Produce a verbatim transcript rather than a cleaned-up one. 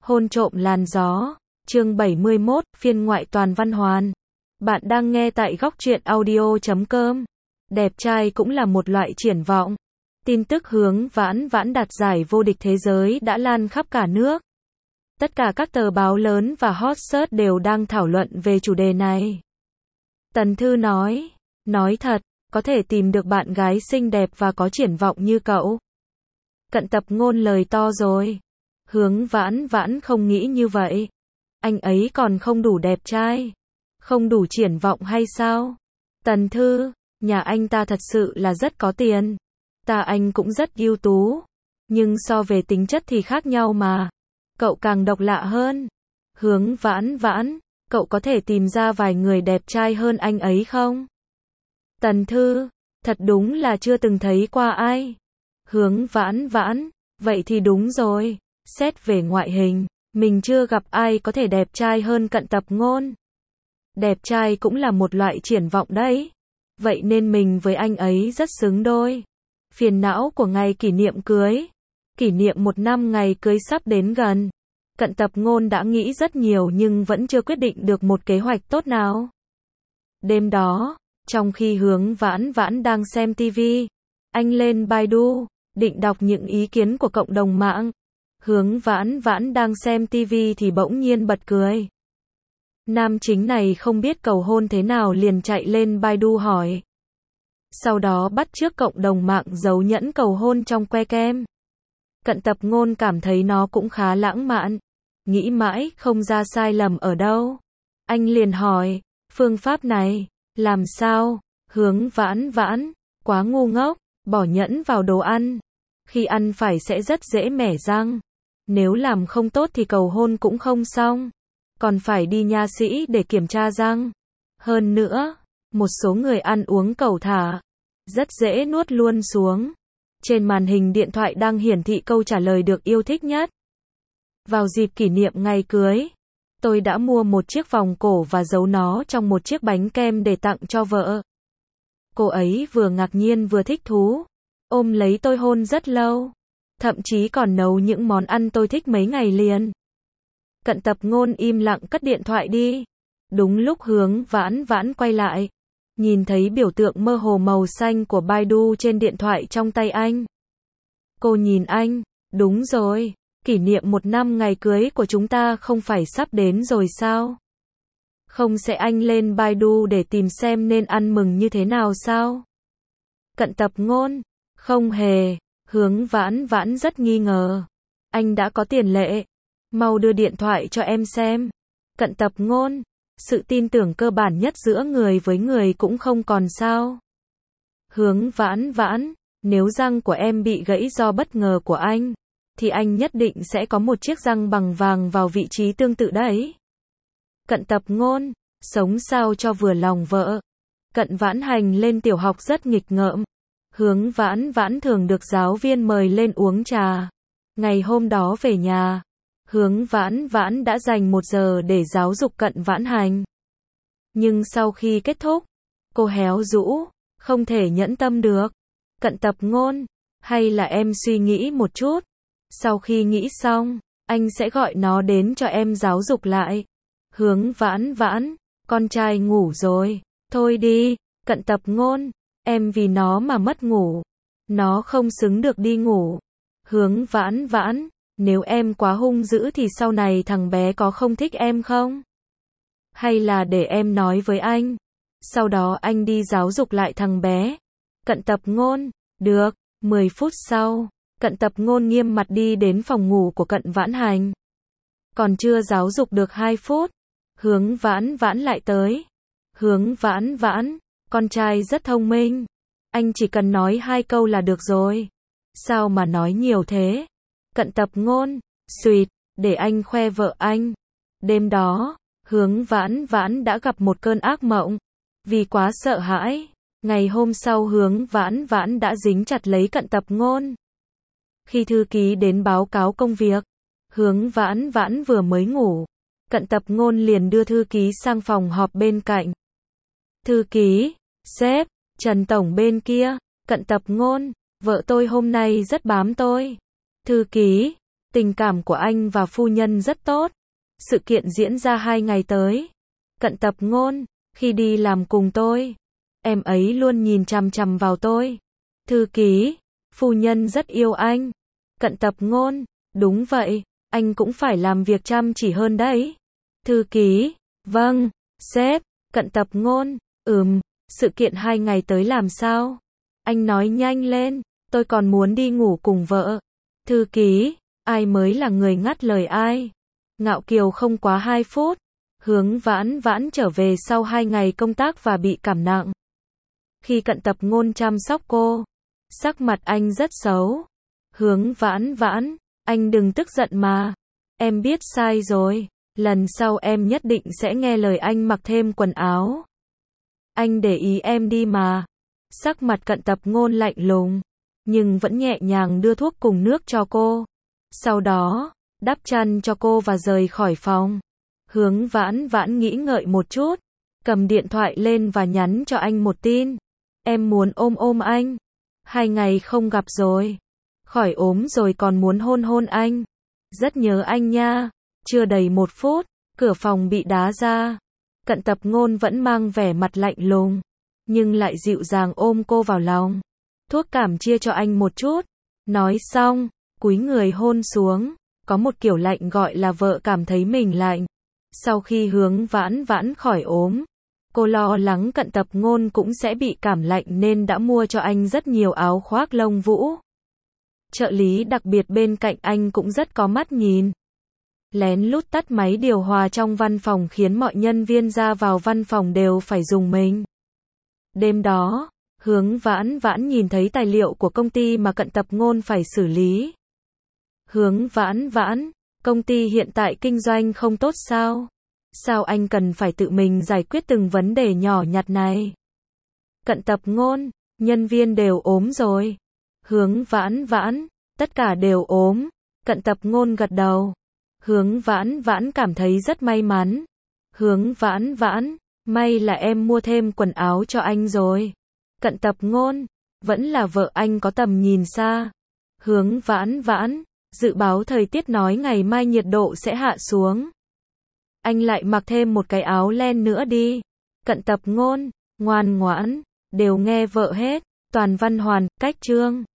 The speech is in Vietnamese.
Hôn trộm làn gió, chương bảy mươi mốt, phiên ngoại toàn văn hoàn. Bạn đang nghe tại góc truyện audio chấm com. Đẹp trai cũng là một loại triển vọng. Tin tức Hướng Vãn Vãn đạt giải vô địch thế giới đã lan khắp cả nước. Tất cả các tờ báo lớn và hot search đều đang thảo luận về chủ đề này. Tần Thư nói, nói thật, có thể tìm được bạn gái xinh đẹp và có triển vọng như cậu. Cận Tập Ngôn lời to rồi. Hướng Vãn Vãn không nghĩ như vậy. Anh ấy còn không đủ đẹp trai, không đủ triển vọng hay sao? Tần Thư, nhà anh ta thật sự là rất có tiền. Ta anh cũng rất ưu tú. Nhưng so về tính chất thì khác nhau mà. Cậu càng độc lạ hơn. Hướng Vãn Vãn, cậu có thể tìm ra vài người đẹp trai hơn anh ấy không? Tần Thư, thật đúng là chưa từng thấy qua ai. Hướng Vãn Vãn, vậy thì đúng rồi. Xét về ngoại hình, mình chưa gặp ai có thể đẹp trai hơn Cận Tập Ngôn. Đẹp trai cũng là một loại triển vọng đấy. Vậy nên mình với anh ấy rất xứng đôi. Phiền não của ngày kỷ niệm cưới. Kỷ niệm một năm ngày cưới sắp đến gần. Cận Tập Ngôn đã nghĩ rất nhiều nhưng vẫn chưa quyết định được một kế hoạch tốt nào. Đêm đó, trong khi Hướng Vãn Vãn đang xem ti vi, anh lên Baidu, định đọc những ý kiến của cộng đồng mạng. Hướng Vãn Vãn đang xem ti vi thì bỗng nhiên bật cười. Nam chính này không biết cầu hôn thế nào liền chạy lên Baidu hỏi. Sau đó bắt chước cộng đồng mạng giấu nhẫn cầu hôn trong que kem. Cận Tập Ngôn cảm thấy nó cũng khá lãng mạn. Nghĩ mãi không ra sai lầm ở đâu. Anh liền hỏi, phương pháp này, làm sao? Hướng Vãn Vãn, quá ngu ngốc, bỏ nhẫn vào đồ ăn. Khi ăn phải sẽ rất dễ mẻ răng. Nếu làm không tốt thì cầu hôn cũng không xong. Còn phải đi nha sĩ để kiểm tra răng. Hơn nữa, một số người ăn uống cẩu thả, rất dễ nuốt luôn xuống. Trên màn hình điện thoại đang hiển thị câu trả lời được yêu thích nhất. Vào dịp kỷ niệm ngày cưới, tôi đã mua một chiếc vòng cổ và giấu nó trong một chiếc bánh kem để tặng cho vợ. Cô ấy vừa ngạc nhiên vừa thích thú, ôm lấy tôi hôn rất lâu. Thậm chí còn nấu những món ăn tôi thích mấy ngày liền. Cận Tập Ngôn im lặng cất điện thoại đi. Đúng lúc Hướng Vãn Vãn quay lại, nhìn thấy biểu tượng mơ hồ màu xanh của Baidu trên điện thoại trong tay anh. Cô nhìn anh, đúng rồi, kỷ niệm một năm ngày cưới của chúng ta không phải sắp đến rồi sao? Không sẽ anh lên Baidu để tìm xem nên ăn mừng như thế nào sao? Cận Tập Ngôn, không hề. Hướng Vãn Vãn rất nghi ngờ. Anh đã có tiền lệ. Mau đưa điện thoại cho em xem. Cận Tập Ngôn, sự tin tưởng cơ bản nhất giữa người với người cũng không còn sao. Hướng Vãn Vãn, nếu răng của em bị gãy do bất ngờ của anh, thì anh nhất định sẽ có một chiếc răng bằng vàng vào vị trí tương tự đấy. Cận Tập Ngôn, sống sao cho vừa lòng vợ. Cận Vãn Hành lên tiểu học rất nghịch ngợm. Hướng Vãn Vãn thường được giáo viên mời lên uống trà. Ngày hôm đó về nhà, Hướng Vãn Vãn đã dành một giờ để giáo dục Cận Vãn Hành. Nhưng sau khi kết thúc, cô héo rũ, không thể nhẫn tâm được. Cận Tập Ngôn, hay là em suy nghĩ một chút. Sau khi nghĩ xong, anh sẽ gọi nó đến cho em giáo dục lại. Hướng Vãn Vãn, con trai ngủ rồi, thôi đi. Cận Tập Ngôn, em vì nó mà mất ngủ. Nó không xứng được đi ngủ. Hướng Vãn Vãn, nếu em quá hung dữ thì sau này thằng bé có không thích em không? Hay là để em nói với anh. Sau đó anh đi giáo dục lại thằng bé. Cận Tập Ngôn, được. mười phút sau, Cận Tập Ngôn nghiêm mặt đi đến phòng ngủ của Cận Vãn Hành. Còn chưa giáo dục được hai phút, Hướng Vãn Vãn lại tới. Hướng Vãn Vãn, con trai rất thông minh. Anh chỉ cần nói hai câu là được rồi. Sao mà nói nhiều thế? Cận Tập Ngôn, suýt, để anh khoe vợ anh. Đêm đó, Hướng Vãn Vãn đã gặp một cơn ác mộng. Vì quá sợ hãi, ngày hôm sau Hướng Vãn Vãn đã dính chặt lấy Cận Tập Ngôn. Khi thư ký đến báo cáo công việc, Hướng Vãn Vãn vừa mới ngủ. Cận Tập Ngôn liền đưa thư ký sang phòng họp bên cạnh. Thư ký, sếp, Trần Tổng bên kia. Cận Tập Ngôn, vợ tôi hôm nay rất bám tôi. Thư ký, Tình cảm của anh và phu nhân rất tốt. Sự kiện diễn ra hai ngày tới. Cận Tập Ngôn, khi đi làm cùng tôi, em ấy luôn nhìn chằm chằm vào tôi. Thư ký, phu nhân rất yêu anh. Cận Tập Ngôn, đúng vậy, anh cũng phải làm việc chăm chỉ hơn đấy. Thư ký, vâng, sếp. Cận Tập Ngôn, ừm, sự kiện hai ngày tới làm sao? Anh nói nhanh lên, tôi còn muốn đi ngủ cùng vợ. Thư ký, ai mới là người ngắt lời ai? Ngạo Kiều không quá hai phút. Hướng Vãn Vãn trở về sau hai ngày công tác và bị cảm nặng. Khi Cận Tập Ngôn chăm sóc cô, sắc mặt anh rất xấu. Hướng Vãn Vãn, anh đừng tức giận mà. Em biết sai rồi. Lần sau em nhất định sẽ nghe lời anh mặc thêm quần áo. Anh để ý em đi mà. Sắc mặt Cận Tập Ngôn lạnh lùng, nhưng vẫn nhẹ nhàng đưa thuốc cùng nước cho cô. Sau đó, đắp chăn cho cô và rời khỏi phòng. Hướng Vãn Vãn nghĩ ngợi một chút, cầm điện thoại lên và nhắn cho anh một tin. Em muốn ôm ôm anh. Hai ngày không gặp rồi. Khỏi ốm rồi còn muốn hôn hôn anh. Rất nhớ anh nha. Chưa đầy một phút, cửa phòng bị đá ra. Cận Tập Ngôn vẫn mang vẻ mặt lạnh lùng, nhưng lại dịu dàng ôm cô vào lòng. Thuốc cảm chia cho anh một chút. Nói xong, cúi người hôn xuống. Có một kiểu lạnh gọi là vợ cảm thấy mình lạnh. Sau khi Hướng Vãn Vãn khỏi ốm, cô lo lắng Cận Tập Ngôn cũng sẽ bị cảm lạnh nên đã mua cho anh rất nhiều áo khoác lông vũ. Trợ lý đặc biệt bên cạnh anh cũng rất có mắt nhìn. Lén lút tắt máy điều hòa trong văn phòng khiến mọi nhân viên ra vào văn phòng đều phải dùng mình. Đêm đó, Hướng Vãn Vãn nhìn thấy tài liệu của công ty mà Cận Tập Ngôn phải xử lý. Hướng Vãn Vãn, công ty hiện tại kinh doanh không tốt sao? Sao anh cần phải tự mình giải quyết từng vấn đề nhỏ nhặt này? Cận Tập Ngôn, nhân viên đều ốm rồi. Hướng Vãn Vãn, tất cả đều ốm. Cận Tập Ngôn gật đầu. Hướng Vãn Vãn cảm thấy rất may mắn. Hướng Vãn Vãn, may là em mua thêm quần áo cho anh rồi. Cận Tập Ngôn, vẫn là vợ anh có tầm nhìn xa. Hướng Vãn Vãn, dự báo thời tiết nói ngày mai nhiệt độ sẽ hạ xuống. Anh lại mặc thêm một cái áo len nữa đi. Cận Tập Ngôn, ngoan ngoãn, đều nghe vợ hết. Toàn Văn Hoàn, cách chương